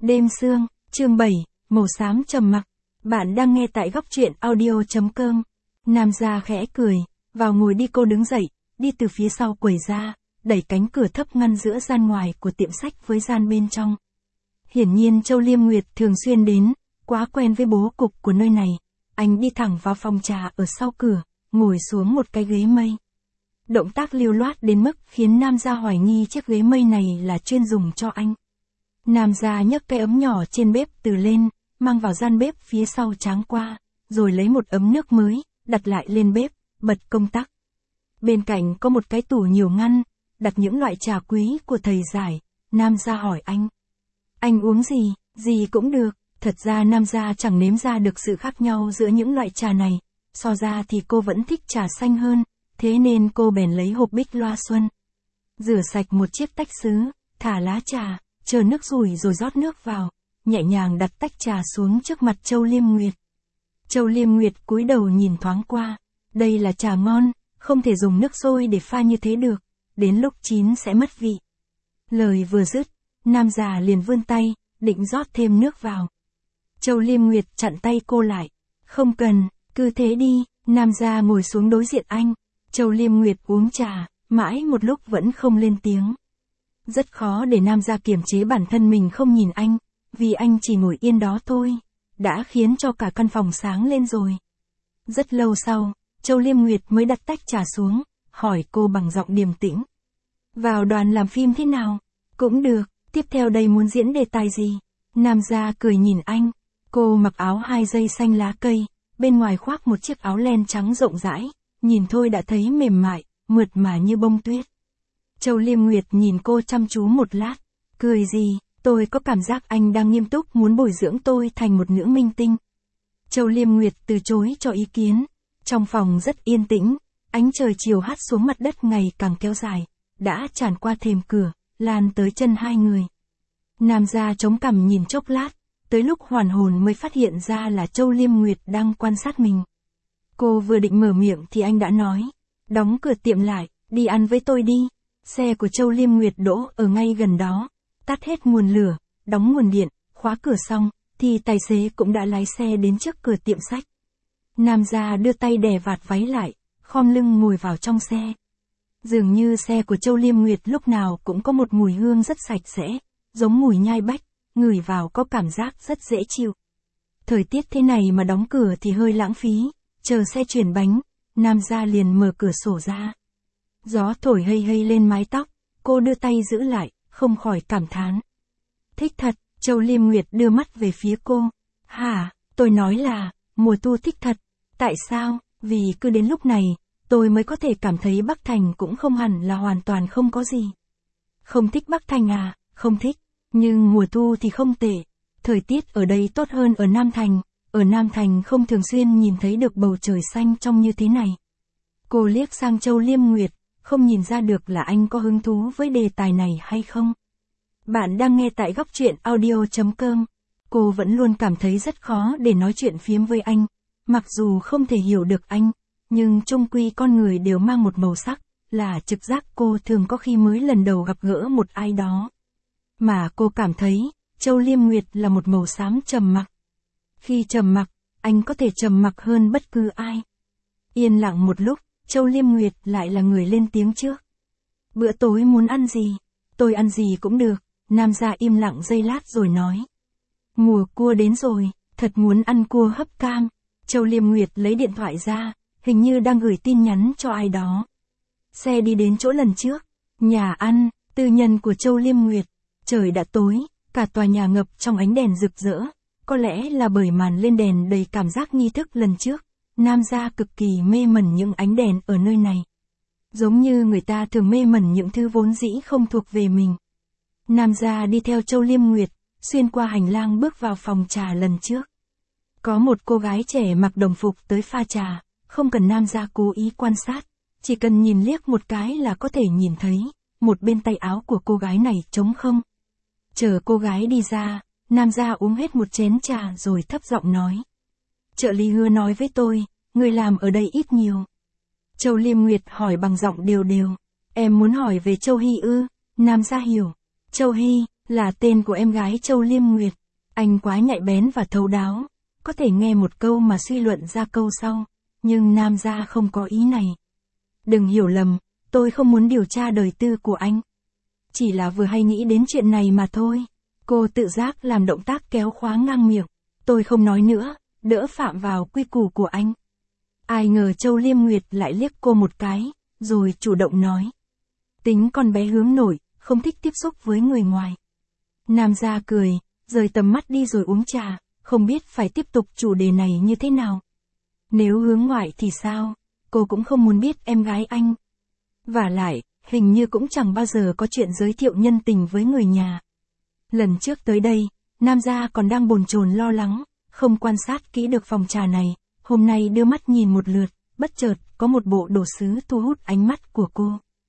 Đêm sương, chương 7, màu xám trầm mặc. Bạn đang nghe tại góc truyện audio.com. Nam gia khẽ cười, vào ngồi đi. Cô đứng dậy, đi từ phía sau quầy ra, đẩy cánh cửa thấp ngăn giữa gian ngoài của tiệm sách với gian bên trong. Hiển nhiên Châu Liêm Nguyệt thường xuyên đến, quá quen với bố cục của nơi này. Anh đi thẳng vào phòng trà ở sau cửa, ngồi xuống một cái ghế mây. Động tác lưu loát đến mức khiến Nam gia hoài nghi chiếc ghế mây này là chuyên dùng cho anh. Nam gia nhấc cái ấm nhỏ trên bếp từ lên, mang vào gian bếp phía sau tráng qua, rồi lấy một ấm nước mới, đặt lại lên bếp, bật công tắc. Bên cạnh có một cái tủ nhiều ngăn, đặt những loại trà quý của thầy giải. Nam gia hỏi anh. Anh uống gì? Gì cũng được. Thật ra Nam gia chẳng nếm ra được sự khác nhau giữa những loại trà này. So ra thì cô vẫn thích trà xanh hơn, thế nên cô bèn lấy hộp Bích Loa Xuân. Rửa sạch một chiếc tách sứ, thả lá trà, chờ nước rủi rồi rót nước vào, nhẹ nhàng đặt tách trà xuống trước mặt Châu Liêm Nguyệt. Châu Liêm Nguyệt cúi đầu nhìn thoáng qua, đây là trà ngon, không thể dùng nước sôi để pha như thế được, đến lúc chín sẽ mất vị. Lời vừa dứt, Nam già liền vươn tay, định rót thêm nước vào. Châu Liêm Nguyệt chặn tay cô lại, không cần, cứ thế đi. Nam gia ngồi xuống đối diện anh, Châu Liêm Nguyệt uống trà, mãi một lúc vẫn không lên tiếng. Rất khó để Nam gia kiềm chế bản thân mình không nhìn anh, vì anh chỉ ngồi yên đó thôi, đã khiến cho cả căn phòng sáng lên rồi. Rất lâu sau, Châu Liêm Nguyệt mới đặt tách trà xuống, hỏi cô bằng giọng điềm tĩnh. Vào đoàn làm phim thế nào? Cũng được, tiếp theo đây muốn diễn đề tài gì? Nam gia cười nhìn anh, cô mặc áo 2 dây xanh lá cây, bên ngoài khoác một chiếc áo len trắng rộng rãi, nhìn thôi đã thấy mềm mại, mượt mà như bông tuyết. Châu Liêm Nguyệt nhìn cô chăm chú một lát, cười gì, tôi có cảm giác anh đang nghiêm túc muốn bồi dưỡng tôi thành một nữ minh tinh. Châu Liêm Nguyệt từ chối cho ý kiến, trong phòng rất yên tĩnh, ánh trời chiều hắt xuống mặt đất ngày càng kéo dài, đã tràn qua thềm cửa, lan tới chân hai người. Nam gia chống cằm nhìn chốc lát, tới lúc hoàn hồn mới phát hiện ra là Châu Liêm Nguyệt đang quan sát mình. Cô vừa định mở miệng thì anh đã nói, đóng cửa tiệm lại, đi ăn với tôi đi. Xe của Châu Liêm Nguyệt đỗ ở ngay gần đó, tắt hết nguồn lửa, đóng nguồn điện, khóa cửa xong, thì tài xế cũng đã lái xe đến trước cửa tiệm sách. Nam gia đưa tay đè vạt váy lại, khom lưng ngồi vào trong xe. Dường như xe của Châu Liêm Nguyệt lúc nào cũng có một mùi hương rất sạch sẽ, giống mùi nhai bách, ngửi vào có cảm giác rất dễ chịu. Thời tiết thế này mà đóng cửa thì hơi lãng phí, chờ xe chuyển bánh, Nam gia liền mở cửa sổ ra. Gió thổi hây hây lên mái tóc, cô đưa tay giữ lại, không khỏi cảm thán. Thích thật, Châu Liêm Nguyệt đưa mắt về phía cô. Hả, tôi nói là, mùa thu thích thật. Tại sao? Vì cứ đến lúc này, tôi mới có thể cảm thấy Bắc Thành cũng không hẳn là hoàn toàn không có gì. Không thích Bắc Thành à? Không thích. Nhưng mùa thu thì không tệ. Thời tiết ở đây tốt hơn ở Nam Thành. Ở Nam Thành không thường xuyên nhìn thấy được bầu trời xanh trong như thế này. Cô liếc sang Châu Liêm Nguyệt, không nhìn ra được là anh có hứng thú với đề tài này hay không. Bạn đang nghe tại góc truyện audio.com. Cô vẫn luôn cảm thấy rất khó để nói chuyện phiếm với anh. Mặc dù không thể hiểu được anh, nhưng chung quy con người đều mang một màu sắc, là trực giác cô thường có khi mới lần đầu gặp gỡ một ai đó. Mà cô cảm thấy, Châu Liêm Nguyệt là một màu xám trầm mặc. Khi trầm mặc, anh có thể trầm mặc hơn bất cứ ai. Yên lặng một lúc, Châu Liêm Nguyệt lại là người lên tiếng trước. Bữa tối muốn ăn gì? Tôi ăn gì cũng được. Nam gia im lặng giây lát rồi nói. Mùa cua đến rồi, thật muốn ăn cua hấp cam. Châu Liêm Nguyệt lấy điện thoại ra, hình như đang gửi tin nhắn cho ai đó. Xe đi đến chỗ lần trước, nhà ăn, tư nhân của Châu Liêm Nguyệt. Trời đã tối, cả tòa nhà ngập trong ánh đèn rực rỡ. Có lẽ là bởi màn lên đèn đầy cảm giác nghi thức lần trước. Nam gia cực kỳ mê mẩn những ánh đèn ở nơi này. Giống như người ta thường mê mẩn những thứ vốn dĩ không thuộc về mình. Nam gia đi theo Châu Liêm Nguyệt, xuyên qua hành lang bước vào phòng trà lần trước. Có một cô gái trẻ mặc đồng phục tới pha trà, không cần Nam gia cố ý quan sát, chỉ cần nhìn liếc một cái là có thể nhìn thấy, một bên tay áo của cô gái này trống không. Chờ cô gái đi ra, Nam gia uống hết một chén trà rồi thấp giọng nói. Trợ lý Hứa nói với tôi, người làm ở đây ít nhiều. Châu Liêm Nguyệt hỏi bằng giọng đều đều. Em muốn hỏi về Châu Hy ư? Nam gia hiểu. Châu Hy, Là tên của em gái Châu Liêm Nguyệt. Anh quá nhạy bén và thấu đáo, có thể nghe một câu mà suy luận ra câu sau, nhưng Nam gia không có ý này. Đừng hiểu lầm, tôi không muốn điều tra đời tư của anh. Chỉ là vừa hay nghĩ đến chuyện này mà thôi. Cô tự giác làm động tác kéo khóa ngang miệng. Tôi không nói nữa, đỡ phạm vào quy củ của anh. Ai ngờ Châu Liêm Nguyệt lại liếc cô một cái, rồi chủ động nói. Tính con bé hướng nội, không thích tiếp xúc với người ngoài. Nam gia cười, rời tầm mắt đi rồi uống trà, không biết phải tiếp tục chủ đề này như thế nào. Nếu hướng ngoại thì sao, cô cũng không muốn biết em gái anh. Vả lại, hình như cũng chẳng bao giờ có chuyện giới thiệu nhân tình với người nhà. Lần trước tới đây, Nam gia còn đang bồn chồn lo lắng, không quan sát kỹ được phòng trà này, hôm nay đưa mắt nhìn một lượt, bất chợt có một bộ đồ sứ thu hút ánh mắt của cô.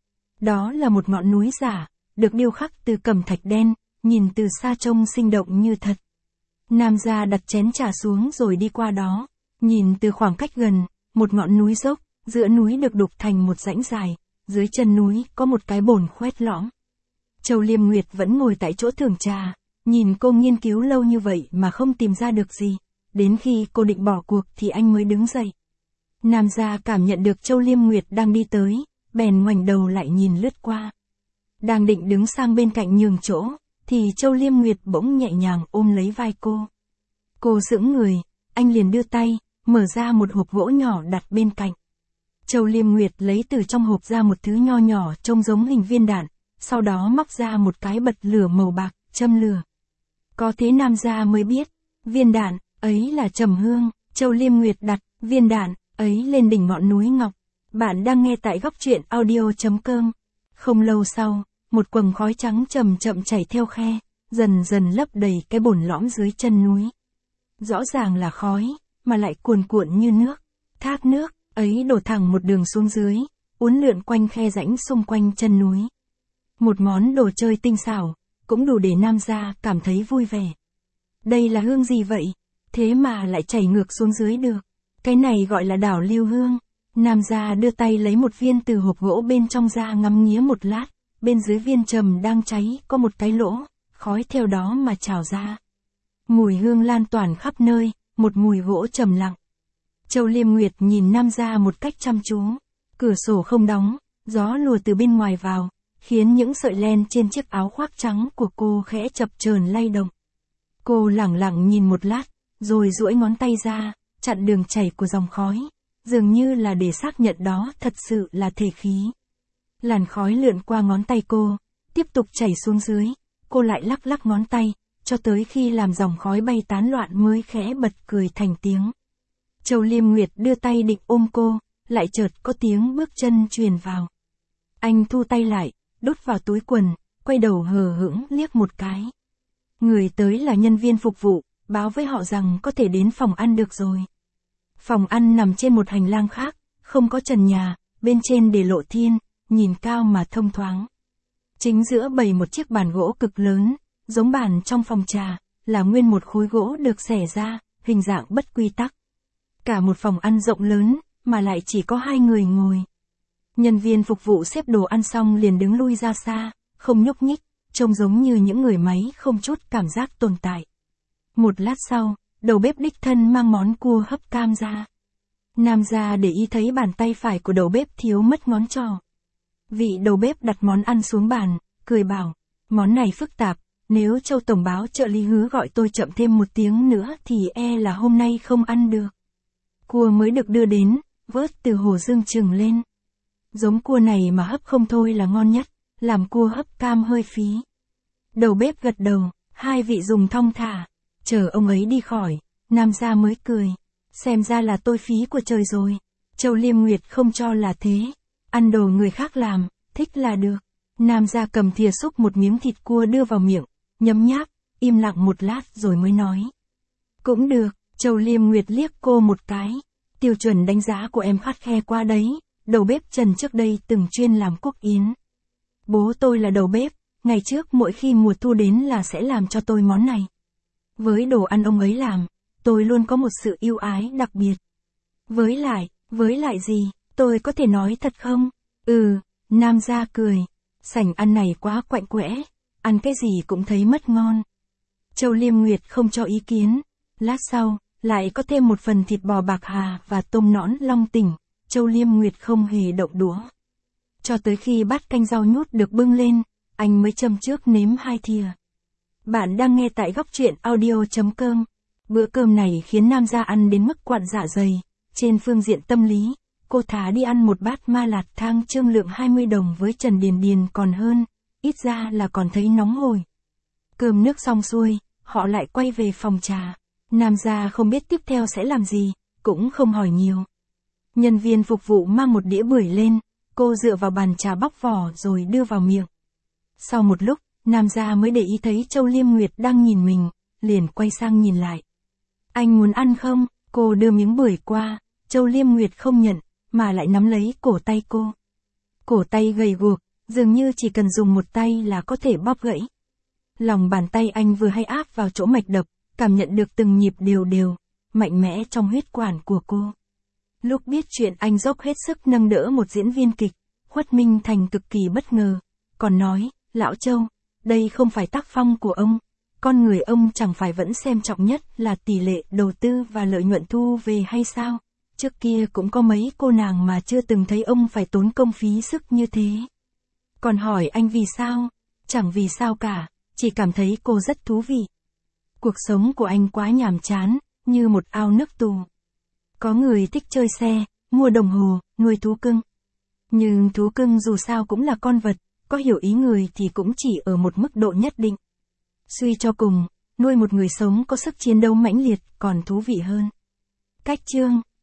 Đó là một ngọn núi giả, được điêu khắc từ cẩm thạch đen, nhìn từ xa trông sinh động như thật. Nam gia đặt chén trà xuống rồi đi qua đó, nhìn từ khoảng cách gần, một ngọn núi dốc, giữa núi được đục thành một rãnh dài, dưới chân núi có một cái bồn khoét lõm. Châu Liêm Nguyệt vẫn ngồi tại chỗ thưởng trà, nhìn cô nghiên cứu lâu như vậy mà không tìm ra được gì, đến khi cô định bỏ cuộc thì anh mới đứng dậy. Nam gia cảm nhận được Châu Liêm Nguyệt đang đi tới, bèn ngoảnh đầu lại nhìn lướt qua. Đang định đứng sang bên cạnh nhường chỗ, thì Châu Liêm Nguyệt bỗng nhẹ nhàng ôm lấy vai cô. Cô sững người, anh liền đưa tay, mở ra một hộp gỗ nhỏ đặt bên cạnh. Châu Liêm Nguyệt lấy từ trong hộp ra một thứ nho nhỏ trông giống hình viên đạn, sau đó móc ra một cái bật lửa màu bạc, châm lửa. Có thế Nam gia mới biết, viên đạn ấy là trầm hương. Châu Liêm Nguyệt đặt viên đạn ấy lên đỉnh ngọn núi ngọc. Bạn đang nghe tại góc truyện audio.com. Không lâu sau, một quầng khói trắng chậm chậm chảy theo khe, dần dần lấp đầy cái bồn lõm dưới chân núi. Rõ ràng là khói, mà lại cuồn cuộn như nước. Thác nước ấy đổ thẳng một đường xuống dưới, uốn lượn quanh khe rãnh xung quanh chân núi. Một món đồ chơi tinh xảo, cũng đủ để Nam gia cảm thấy vui vẻ. Đây là hương gì vậy? Thế mà lại chảy ngược xuống dưới được. Cái này gọi là đảo lưu hương. Nam gia đưa tay lấy một viên từ hộp gỗ bên trong ra ngắm nghía một lát, bên dưới viên trầm đang cháy có một cái lỗ, khói theo đó mà trào ra. Mùi hương lan tỏa khắp nơi, một mùi gỗ trầm lặng. Châu Liêm Nguyệt nhìn Nam gia một cách chăm chú. Cửa sổ không đóng, gió lùa từ bên ngoài vào, khiến những sợi len trên chiếc áo khoác trắng của cô khẽ chập chờn lay động. Cô lẳng lặng nhìn một lát, rồi duỗi ngón tay ra, chặn đường chảy của dòng khói, dường như là để xác nhận đó thật sự là thể khí. Làn khói lượn qua ngón tay cô, tiếp tục chảy xuống dưới, cô lại lắc lắc ngón tay, cho tới khi làm dòng khói bay tán loạn mới khẽ bật cười thành tiếng. Châu Liêm Nguyệt đưa tay định ôm cô, lại chợt có tiếng bước chân truyền vào. Anh thu tay lại, đút vào túi quần, quay đầu hờ hững liếc một cái. Người tới là nhân viên phục vụ, báo với họ rằng có thể đến phòng ăn được rồi. Phòng ăn nằm trên một hành lang khác, không có trần nhà, bên trên để lộ thiên, nhìn cao mà thông thoáng. Chính giữa bày một chiếc bàn gỗ cực lớn, giống bàn trong phòng trà, là nguyên một khối gỗ được xẻ ra, hình dạng bất quy tắc. Cả một phòng ăn rộng lớn, mà lại chỉ có 2 người ngồi. Nhân viên phục vụ xếp đồ ăn xong liền đứng lui ra xa, không nhúc nhích, trông giống như những người máy không chút cảm giác tồn tại. Một lát sau, đầu bếp đích thân mang món cua hấp cam ra. Nam gia để ý thấy bàn tay phải của đầu bếp thiếu mất ngón trỏ. Vị đầu bếp đặt món ăn xuống bàn, cười bảo, món này phức tạp, nếu Châu tổng báo trợ lý hứa gọi tôi chậm thêm 1 tiếng nữa thì e là hôm nay không ăn được. Cua mới được đưa đến, vớt từ hồ dương chừng lên. Giống cua này mà hấp không thôi là ngon nhất, làm cua hấp cam hơi phí. Đầu bếp gật đầu, 2 vị dùng thong thả, chờ ông ấy đi khỏi, Nam gia mới cười. Xem ra là tôi phí của trời rồi. Châu Liêm Nguyệt không cho là thế. Ăn đồ người khác làm, thích là được. Nam gia cầm thìa xúc một miếng thịt cua đưa vào miệng, nhấm nháp, im lặng một lát rồi mới nói. Cũng được, Châu Liêm Nguyệt liếc cô một cái. Tiêu chuẩn đánh giá của em khắt khe qua đấy, đầu bếp Trần trước đây từng chuyên làm quốc yến. Bố tôi là đầu bếp, ngày trước mỗi khi mùa thu đến là sẽ làm cho tôi món này. Với đồ ăn ông ấy làm, tôi luôn có một sự yêu ái đặc biệt. Với lại gì, tôi có thể nói thật không? Nam gia cười, sảnh ăn này quá quạnh quẽ, ăn cái gì cũng thấy mất ngon. Châu Liêm Nguyệt không cho ý kiến. Lát sau, lại có thêm một phần thịt bò bạc hà và tôm nõn long tỉnh. Châu Liêm Nguyệt không hề động đũa. Cho tới khi bát canh rau nhút được bưng lên, anh mới châm trước nếm 2 thìa. Bạn đang nghe tại góc truyện audio.com. Bữa cơm này khiến Nam gia ăn đến mức quặn dạ dày. Trên phương diện tâm lý, cô thà đi ăn một bát ma lạt thang trương lượng 20 đồng với Trần Điền Điền còn hơn, ít ra là còn thấy nóng hổi. Cơm nước xong xuôi, họ lại quay về phòng trà. Nam gia không biết tiếp theo sẽ làm gì, cũng không hỏi nhiều. Nhân viên phục vụ mang một đĩa bưởi lên, cô dựa vào bàn trà bóc vỏ rồi đưa vào miệng. Sau một lúc, Nam gia mới để ý thấy Châu Liêm Nguyệt đang nhìn mình, liền quay sang nhìn lại. Anh muốn ăn không? Cô đưa miếng bưởi qua, Châu Liêm Nguyệt không nhận, mà lại nắm lấy cổ tay cô. Cổ tay gầy guộc, dường như chỉ cần dùng một tay là có thể bóp gãy. Lòng bàn tay anh vừa hay áp vào chỗ mạch đập, cảm nhận được từng nhịp đều đều, mạnh mẽ trong huyết quản của cô. Lúc biết chuyện anh dốc hết sức nâng đỡ một diễn viên kịch, Khuất Minh Thành cực kỳ bất ngờ, còn nói, Lão Châu, đây không phải tác phong của ông, con người ông chẳng phải vẫn xem trọng nhất là tỷ lệ đầu tư và lợi nhuận thu về hay sao? Trước kia cũng có mấy cô nàng mà chưa từng thấy ông phải tốn công phí sức như thế. Còn hỏi anh vì sao? Chẳng vì sao cả, chỉ cảm thấy cô rất thú vị. Cuộc sống của anh quá nhàm chán, như một ao nước tù. Có người thích chơi xe, mua đồng hồ, nuôi thú cưng. Nhưng thú cưng dù sao cũng là con vật, có hiểu ý người thì cũng chỉ ở một mức độ nhất định. Suy cho cùng, nuôi một người sống có sức chiến đấu mãnh liệt còn thú vị hơn. Cách chương